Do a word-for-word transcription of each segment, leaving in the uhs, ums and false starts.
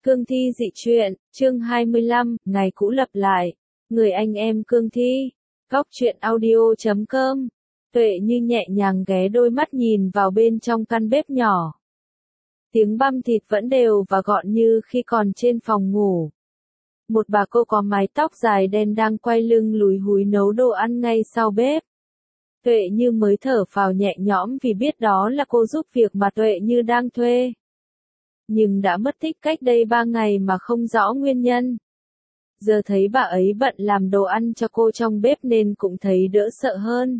Cương Thi dị truyện, chương hai mươi lăm, ngày cũ lặp lại. Người anh em Cương Thi. Góc truyện audio chấm com. Tuệ Như nhẹ nhàng ghé đôi mắt nhìn vào bên trong căn bếp nhỏ. Tiếng băm thịt vẫn đều và gọn như khi còn trên phòng ngủ. Một bà cô có mái tóc dài đen đang quay lưng lúi húi nấu đồ ăn ngay sau bếp. Tuệ Như mới thở phào nhẹ nhõm vì biết đó là cô giúp việc mà Tuệ Như đang thuê. Nhưng đã mất tích cách đây ba ngày mà không rõ nguyên nhân. Giờ thấy bà ấy bận làm đồ ăn cho cô trong bếp nên cũng thấy đỡ sợ hơn.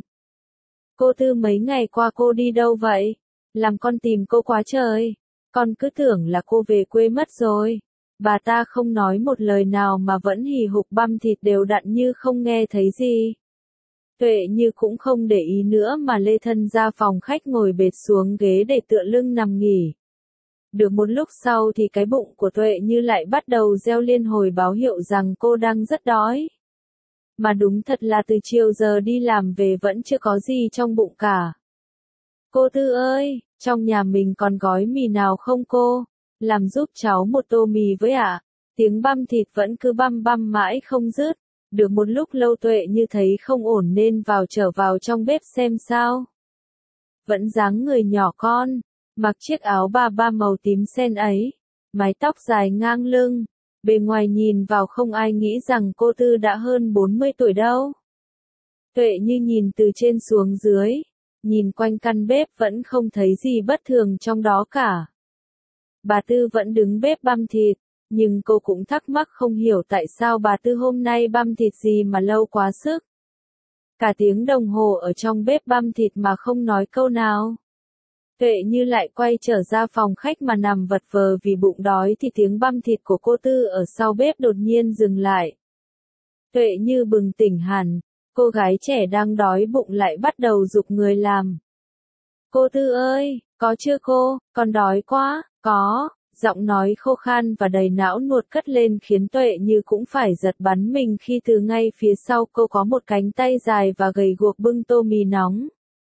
Cô Tư mấy ngày qua cô đi đâu vậy? Làm con tìm cô quá trời. Con cứ tưởng là cô về quê mất rồi. Bà ta không nói một lời nào mà vẫn hì hục băm thịt đều đặn như không nghe thấy gì. Tuệ Như cũng không để ý nữa mà lê thân ra phòng khách ngồi bệt xuống ghế để tựa lưng nằm nghỉ. Được một lúc sau thì cái bụng của Tuệ Như lại bắt đầu reo liên hồi báo hiệu rằng cô đang rất đói. Mà đúng thật là từ chiều giờ đi làm về vẫn chưa có gì trong bụng cả. Cô Tư ơi, trong nhà mình còn gói mì nào không cô? Làm giúp cháu một tô mì với ạ. À? Tiếng băm thịt vẫn cứ băm băm mãi không dứt. Được một lúc lâu Tuệ Như thấy không ổn nên vào trở vào trong bếp xem sao. Vẫn dáng người nhỏ con. Mặc chiếc áo ba ba màu tím sen ấy, mái tóc dài ngang lưng, bề ngoài nhìn vào không ai nghĩ rằng cô Tư đã hơn bốn mươi tuổi đâu. Tuệ Như nhìn từ trên xuống dưới, nhìn quanh căn bếp vẫn không thấy gì bất thường trong đó cả. Bà Tư vẫn đứng bếp băm thịt, nhưng cô cũng thắc mắc không hiểu tại sao bà Tư hôm nay băm thịt gì mà lâu quá sức. Cả tiếng đồng hồ ở trong bếp băm thịt mà không nói câu nào. Tuệ Như lại quay trở ra phòng khách mà nằm vật vờ vì bụng đói thì tiếng băm thịt của cô Tư ở sau bếp đột nhiên dừng lại. Tuệ Như bừng tỉnh hẳn, cô gái trẻ đang đói bụng lại bắt đầu giục người làm. Cô Tư ơi, có chưa cô, con đói quá, có, giọng nói khô khan và đầy não nuột cất lên khiến Tuệ Như cũng phải giật bắn mình khi từ ngay phía sau cô có một cánh tay dài và gầy guộc bưng tô mì nóng.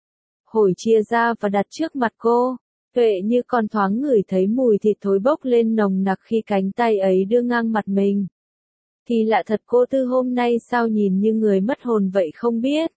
Hổi chia ra và đặt trước mặt cô. Tuệ Như còn thoáng ngửi thấy mùi thịt thối bốc lên nồng nặc khi cánh tay ấy đưa ngang mặt mình. Thì lạ thật, cô Tư hôm nay sao nhìn như người mất hồn vậy không biết.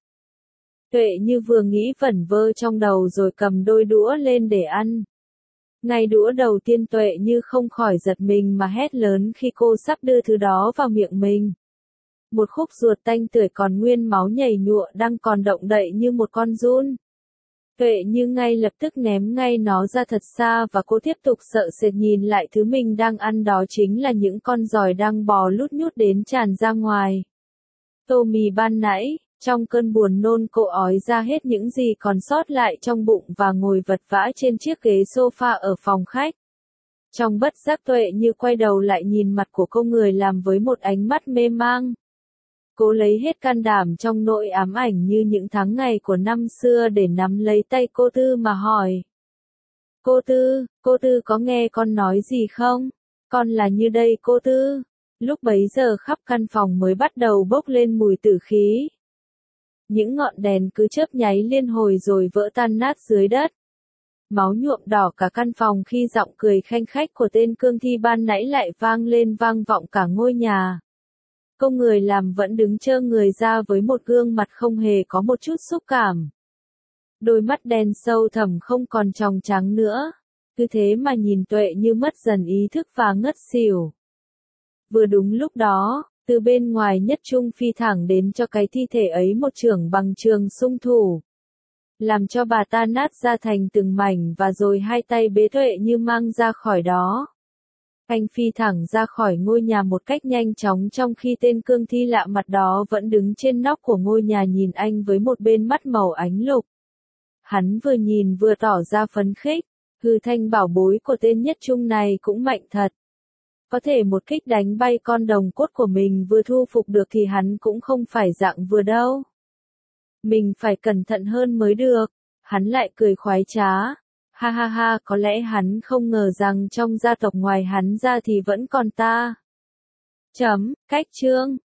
Tuệ Như vừa nghĩ vẩn vơ trong đầu rồi cầm đôi đũa lên để ăn. Ngay đũa đầu tiên Tuệ Như không khỏi giật mình mà hét lớn khi cô sắp đưa thứ đó vào miệng mình. Một khúc ruột tanh tưởi còn nguyên máu nhảy nhụa đang còn động đậy như một con giun. Tuệ Như ngay lập tức ném ngay nó ra thật xa và cô tiếp tục sợ sệt nhìn lại thứ mình đang ăn, đó chính là những con giòi đang bò lút nhút đến tràn ra ngoài. Tô mì ban nãy, trong cơn buồn nôn cô ói ra hết những gì còn sót lại trong bụng và ngồi vật vã trên chiếc ghế sofa ở phòng khách. Trong bất giác Tuệ Như quay đầu lại nhìn mặt của cô người làm với một ánh mắt mê mang. Cô lấy hết can đảm trong nỗi ám ảnh như những tháng ngày của năm xưa để nắm lấy tay cô Tư mà hỏi. Cô Tư, cô Tư có nghe con nói gì không? Con là như đây cô Tư. Lúc bấy giờ khắp căn phòng mới bắt đầu bốc lên mùi tử khí. Những ngọn đèn cứ chớp nháy liên hồi rồi vỡ tan nát dưới đất. Máu nhuộm đỏ cả căn phòng khi giọng cười khanh khách của tên Cương Thi ban nãy lại vang lên vang vọng cả ngôi nhà. Cô người làm vẫn đứng trơ người ra với một gương mặt không hề có một chút xúc cảm. Đôi mắt đen sâu thẳm không còn tròng trắng nữa. Cứ thế mà nhìn Tuệ Như mất dần ý thức và ngất xỉu. Vừa đúng lúc đó, từ bên ngoài Nhất Trung phi thẳng đến cho cái thi thể ấy một chưởng bằng trường xung thủ. Làm cho bà ta nát ra thành từng mảnh và rồi hai tay bế Tuệ Như mang ra khỏi đó. Anh phi thẳng ra khỏi ngôi nhà một cách nhanh chóng trong khi tên Cương Thi lạ mặt đó vẫn đứng trên nóc của ngôi nhà nhìn anh với một bên mắt màu ánh lục. Hắn vừa nhìn vừa tỏ ra phấn khích, hư thanh bảo bối của tên Nhất Trung này cũng mạnh thật. Có thể một kích đánh bay con đồng cốt của mình vừa thu phục được thì hắn cũng không phải dạng vừa đâu. Mình phải cẩn thận hơn mới được. Hắn lại cười khoái trá. Ha ha ha, có lẽ hắn không ngờ rằng trong gia tộc ngoài hắn ra thì vẫn còn ta. Chấm, cách chương.